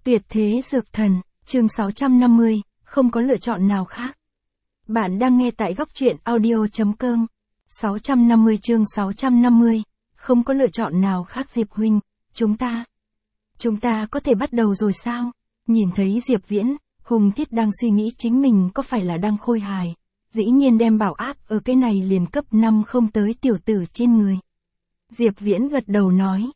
Tuyệt thế dược thần, chương 650, không có lựa chọn nào khác. Bạn đang nghe tại góc truyện audio.com. 650 chương 650, không có lựa chọn nào khác Diệp huynh, chúng ta có thể bắt đầu rồi sao? Nhìn thấy Diệp Viễn, Hùng Thiết đang suy nghĩ chính mình có phải là đang khôi hài, dĩ nhiên đem bảo áp ở cái này liền cấp 5 không tới tiểu tử trên người. Diệp Viễn gật đầu nói,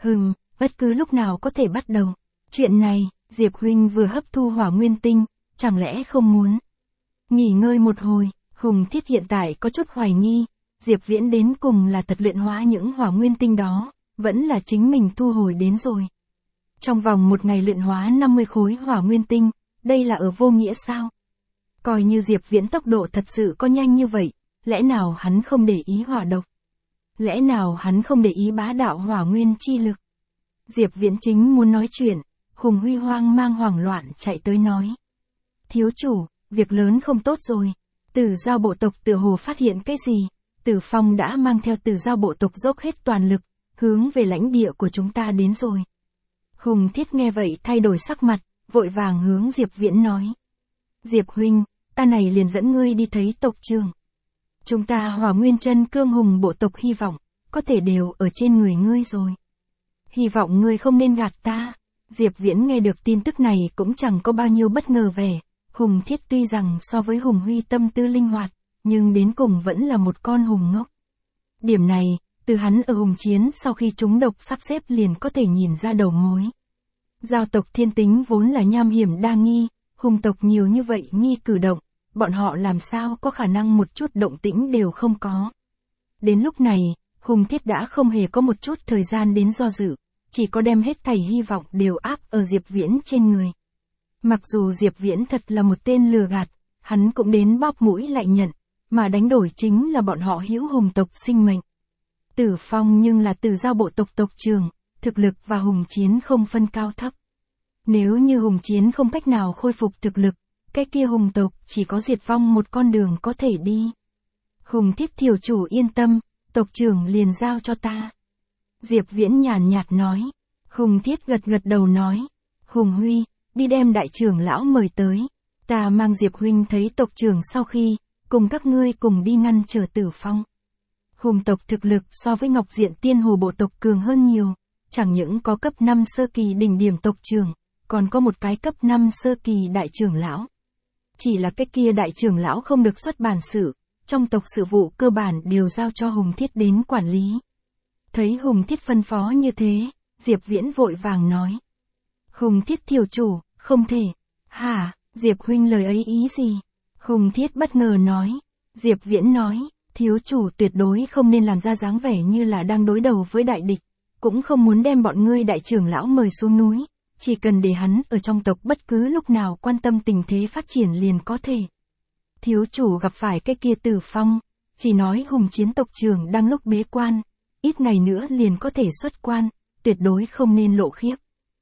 bất cứ lúc nào có thể bắt đầu. Chuyện này, Diệp huynh vừa hấp thu hỏa nguyên tinh, chẳng lẽ không muốn nghỉ ngơi một hồi? Hùng Thiết hiện tại có chút hoài nghi, Diệp Viễn đến cùng là thật luyện hóa những hỏa nguyên tinh đó, vẫn là chính mình thu hồi đến rồi. Trong vòng một ngày luyện hóa 50 khối hỏa nguyên tinh, đây là ở vô nghĩa sao? Coi như Diệp Viễn tốc độ thật sự có nhanh như vậy, lẽ nào hắn không để ý hỏa độc? Lẽ nào hắn không để ý bá đạo hỏa nguyên chi lực? Diệp Viễn chính muốn nói chuyện, Hùng Huy hoang mang hoảng loạn chạy tới nói. Thiếu chủ, việc lớn không tốt rồi. Tử Giao bộ tộc tựa hồ phát hiện cái gì? Tử Phong đã mang theo Tử Giao bộ tộc dốc hết toàn lực, hướng về lãnh địa của chúng ta đến rồi. Hùng Thiết nghe vậy thay đổi sắc mặt, vội vàng hướng Diệp Viễn nói. Diệp huynh, ta này liền dẫn ngươi đi thấy tộc trưởng. Chúng ta Hỏa Nguyên Chân Cương Hùng bộ tộc hy vọng, có thể đều ở trên người ngươi rồi. Hy vọng ngươi không nên gạt ta. Diệp Viễn nghe được tin tức này cũng chẳng có bao nhiêu bất ngờ vẻ. Hùng Thiết tuy rằng so với Hùng Huy tâm tư linh hoạt, nhưng đến cùng vẫn là một con hùng ngốc. Điểm này, từ hắn ở hùng chiến sau khi trúng độc sắp xếp liền có thể nhìn ra đầu mối. Giao tộc thiên tính vốn là nham hiểm đa nghi, hùng tộc nhiều như vậy nghi cử động, bọn họ làm sao có khả năng một chút động tĩnh đều không có. Đến lúc này, Hùng Thiết đã không hề có một chút thời gian đến do dự, chỉ có đem hết thảy hy vọng đều áp ở Diệp Viễn trên người. Mặc dù Diệp Viễn thật là một tên lừa gạt, hắn cũng đến bóp mũi lại nhận, mà đánh đổi chính là bọn họ hữu hùng tộc sinh mệnh. Tử Phong nhưng là Tử Giao bộ tộc tộc trưởng, thực lực và hùng chiến không phân cao thấp. Nếu như hùng chiến không cách nào khôi phục thực lực, cái kia hùng tộc chỉ có diệt vong một con đường có thể đi. Hùng Thiết thiếu chủ yên tâm, tộc trưởng liền giao cho ta. Diệp Viễn nhàn nhạt nói. Hùng Thiết gật đầu nói. Hùng Huy, đi đem đại trưởng lão mời tới. Ta mang Diệp huynh thấy tộc trưởng sau khi, cùng các ngươi cùng đi ngăn trở Tử Phong. Hùng tộc thực lực so với Ngọc Diện Tiên Hồ bộ tộc cường hơn nhiều, chẳng những có cấp 5 sơ kỳ đỉnh điểm tộc trưởng, còn có một cái cấp 5 sơ kỳ đại trưởng lão. Chỉ là cái kia đại trưởng lão không được xuất bản sự, trong tộc sự vụ cơ bản đều giao cho Hùng Thiết đến quản lý. Thấy Hùng Thiết phân phó như thế, Diệp Viễn vội vàng nói. Hùng Thiết thiếu chủ, không thể. Hả, Diệp huynh lời ấy ý gì? Hùng Thiết bất ngờ nói. Diệp Viễn nói, thiếu chủ tuyệt đối không nên làm ra dáng vẻ như là đang đối đầu với đại địch, cũng không muốn đem bọn ngươi đại trưởng lão mời xuống núi, chỉ cần để hắn ở trong tộc bất cứ lúc nào quan tâm tình thế phát triển liền có thể. Thiếu chủ gặp phải cái kia Tử Phong, chỉ nói hùng chiến tộc trưởng đang lúc bế quan, ít ngày nữa liền có thể xuất quan, tuyệt đối không nên lộ khiếp.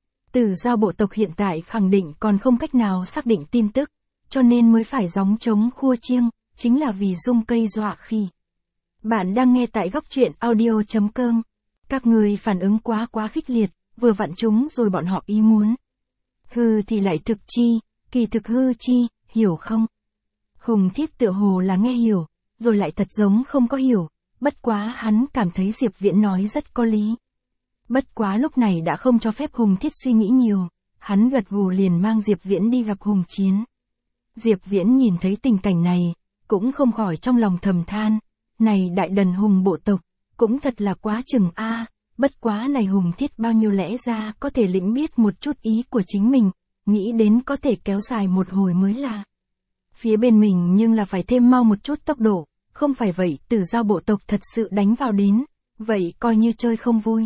Tử Giao bộ tộc hiện tại khẳng định còn không cách nào xác định tin tức, cho nên mới phải gióng trống khua chiêng, chính là vì dung cây dọa khỉ. Bạn đang nghe tại góc truyện audio.com. Các người phản ứng quá khích liệt, vừa vặn chúng rồi bọn họ ý muốn. Hư thì lại thực chi, kỳ thực hư chi, hiểu không? Hùng Thiết tựa hồ là nghe hiểu, rồi lại thật giống không có hiểu, bất quá hắn cảm thấy Diệp Viễn nói rất có lý. Bất quá lúc này đã không cho phép Hùng Thiết suy nghĩ nhiều, hắn gật gù liền mang Diệp Viễn đi gặp hùng chiến. Diệp Viễn nhìn thấy tình cảnh này, cũng không khỏi trong lòng thầm than, này đại đần hùng bộ tộc, cũng thật là quá chừng a. Bất quá này Hùng Thiết bao nhiêu lẽ ra có thể lĩnh biết một chút ý của chính mình, nghĩ đến có thể kéo dài một hồi mới là. Phía bên mình nhưng là phải thêm mau một chút tốc độ, không phải vậy Tử Giao bộ tộc thật sự đánh vào đến, vậy coi như chơi không vui.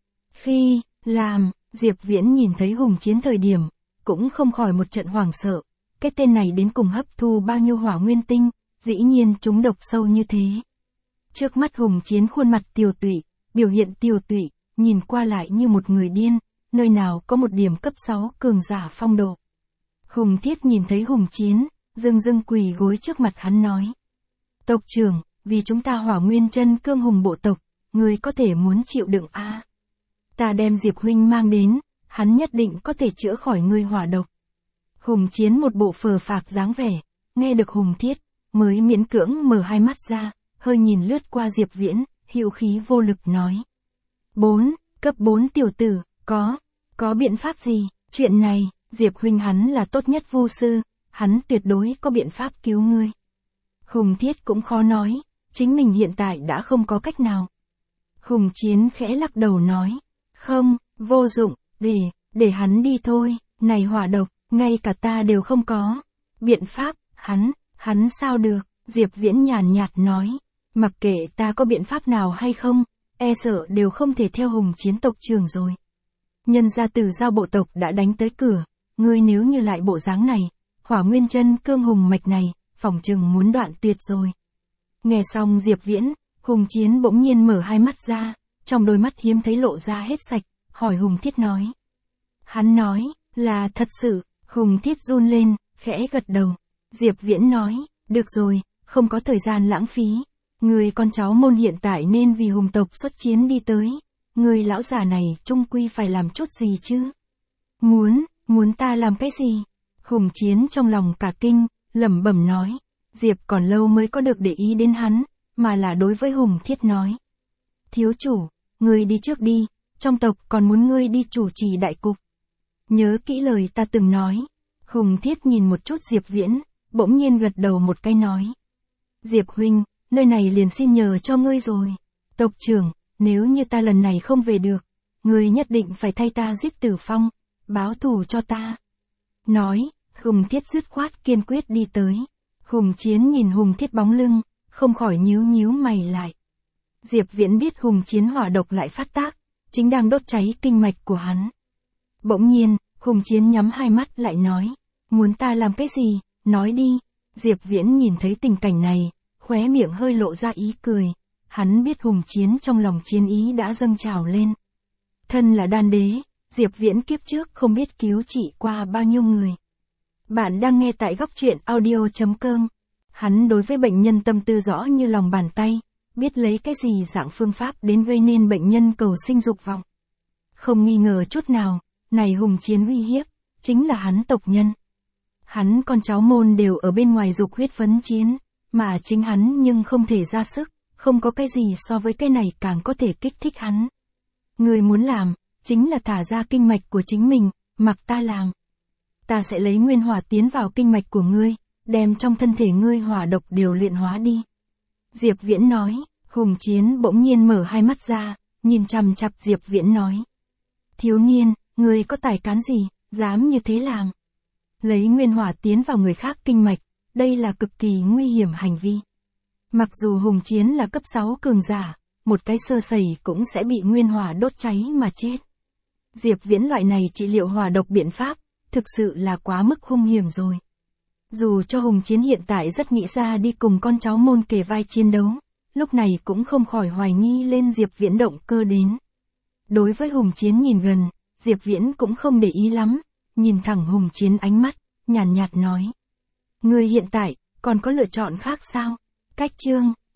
Khi làm, Diệp Viễn nhìn thấy hùng chiến thời điểm, cũng không khỏi một trận hoảng sợ, cái tên này đến cùng hấp thu bao nhiêu hỏa nguyên tinh, dĩ nhiên trúng độc sâu như thế. Trước mắt hùng chiến khuôn mặt tiều tụy, biểu hiện tiều tụy, nhìn qua lại như một người điên, nơi nào có một điểm cấp 6 cường giả phong độ. Hùng Thiết nhìn thấy hùng chiến, dưng quỳ gối trước mặt hắn nói. Tộc trưởng, vì chúng ta Hỏa Nguyên Chân Cương Hùng bộ tộc, người có thể muốn chịu đựng a. Ta đem Diệp huynh mang đến, hắn nhất định có thể chữa khỏi ngươi hỏa độc. Hùng Chiến một bộ phờ phạc dáng vẻ, nghe được Hùng Thiết, mới miễn cưỡng mở hai mắt ra, hơi nhìn lướt qua Diệp Viễn, hữu khí vô lực nói. 4, cấp 4 tiểu tử, có biện pháp gì? Chuyện này, Diệp huynh hắn là tốt nhất vu sư, hắn tuyệt đối có biện pháp cứu ngươi. Hùng Thiết cũng khó nói, chính mình hiện tại đã không có cách nào. Hùng Chiến khẽ lắc đầu nói, không, vô dụng, để hắn đi thôi, này hỏa độc, ngay cả ta đều không có. Biện pháp, hắn sao được, Diệp Viễn nhàn nhạt nói, mặc kệ ta có biện pháp nào hay không, e sợ đều không thể theo Hùng Chiến tộc trưởng rồi. Nhân gia Tử Giao bộ tộc đã đánh tới cửa, ngươi nếu như lại bộ dáng này, Hỏa Nguyên Chân Cương Hùng mạch này, phỏng chừng muốn đoạn tuyệt rồi. Nghe xong Diệp Viễn, Hùng Chiến bỗng nhiên mở hai mắt ra, trong đôi mắt hiếm thấy lộ ra hết sạch, hỏi Hùng Thiết nói. Hắn nói, là thật sự, Hùng Thiết run lên, khẽ gật đầu. Diệp Viễn nói, được rồi, không có thời gian lãng phí. Người con cháu môn hiện tại nên vì Hùng tộc xuất chiến đi tới. Người lão già này trung quy phải làm chút gì chứ? Muốn ta làm cái gì? Hùng Chiến trong lòng cả kinh, lẩm bẩm nói. Diệp còn lâu mới có được để ý đến hắn, mà là đối với Hùng Thiết nói. Thiếu chủ, ngươi đi trước đi, trong tộc còn muốn ngươi đi chủ trì đại cục. Nhớ kỹ lời ta từng nói. Hùng Thiết nhìn một chút Diệp Viễn, bỗng nhiên gật đầu một cái nói. Diệp huynh, nơi này liền xin nhờ cho ngươi rồi. Tộc trưởng, nếu như ta lần này không về được, ngươi nhất định phải thay ta giết Tử Phong, báo thù cho ta. Nói, Hùng Thiết dứt khoát kiên quyết đi tới. Hùng Chiến nhìn Hùng Thiết bóng lưng, không khỏi nhíu mày lại. Diệp Viễn biết Hùng Chiến hỏa độc lại phát tác, chính đang đốt cháy kinh mạch của hắn. Bỗng nhiên, Hùng Chiến nhắm hai mắt lại nói, muốn ta làm cái gì, nói đi. Diệp Viễn nhìn thấy tình cảnh này, khóe miệng hơi lộ ra ý cười, hắn biết Hùng Chiến trong lòng chiến ý đã dâng trào lên. Thân là đan đế, Diệp Viễn kiếp trước không biết cứu trị qua bao nhiêu người. Bạn đang nghe tại góc truyện audio.com. Hắn đối với bệnh nhân tâm tư rõ như lòng bàn tay, biết lấy cái gì dạng phương pháp đến gây nên bệnh nhân cầu sinh dục vọng. Không nghi ngờ chút nào, này Hùng Chiến uy hiếp, chính là hắn tộc nhân. Hắn con cháu môn đều ở bên ngoài dục huyết phấn chiến, mà chính hắn nhưng không thể ra sức, không có cái gì so với cái này càng có thể kích thích hắn. Người muốn làm, chính là thả ra kinh mạch của chính mình, mặc ta làm. Ta sẽ lấy nguyên hỏa tiến vào kinh mạch của ngươi, đem trong thân thể ngươi hỏa độc đều luyện hóa đi. Diệp Viễn nói, Hùng Chiến bỗng nhiên mở hai mắt ra, nhìn chằm chằm Diệp Viễn nói. Thiếu niên, ngươi có tài cán gì, dám như thế làm. Lấy nguyên hỏa tiến vào người khác kinh mạch, đây là cực kỳ nguy hiểm hành vi. Mặc dù Hùng Chiến là cấp 6 cường giả, một cái sơ sẩy cũng sẽ bị nguyên hỏa đốt cháy mà chết. Diệp Viễn loại này trị liệu hỏa độc biện pháp, thực sự là quá mức hung hiểm rồi. Dù cho Hùng Chiến hiện tại rất nghĩ ra đi cùng con cháu môn kề vai chiến đấu, lúc này cũng không khỏi hoài nghi lên Diệp Viễn động cơ đến. Đối với Hùng Chiến nhìn gần, Diệp Viễn cũng không để ý lắm, nhìn thẳng Hùng Chiến ánh mắt, nhàn nhạt nói. Ngươi hiện tại, còn có lựa chọn khác sao? Cách chương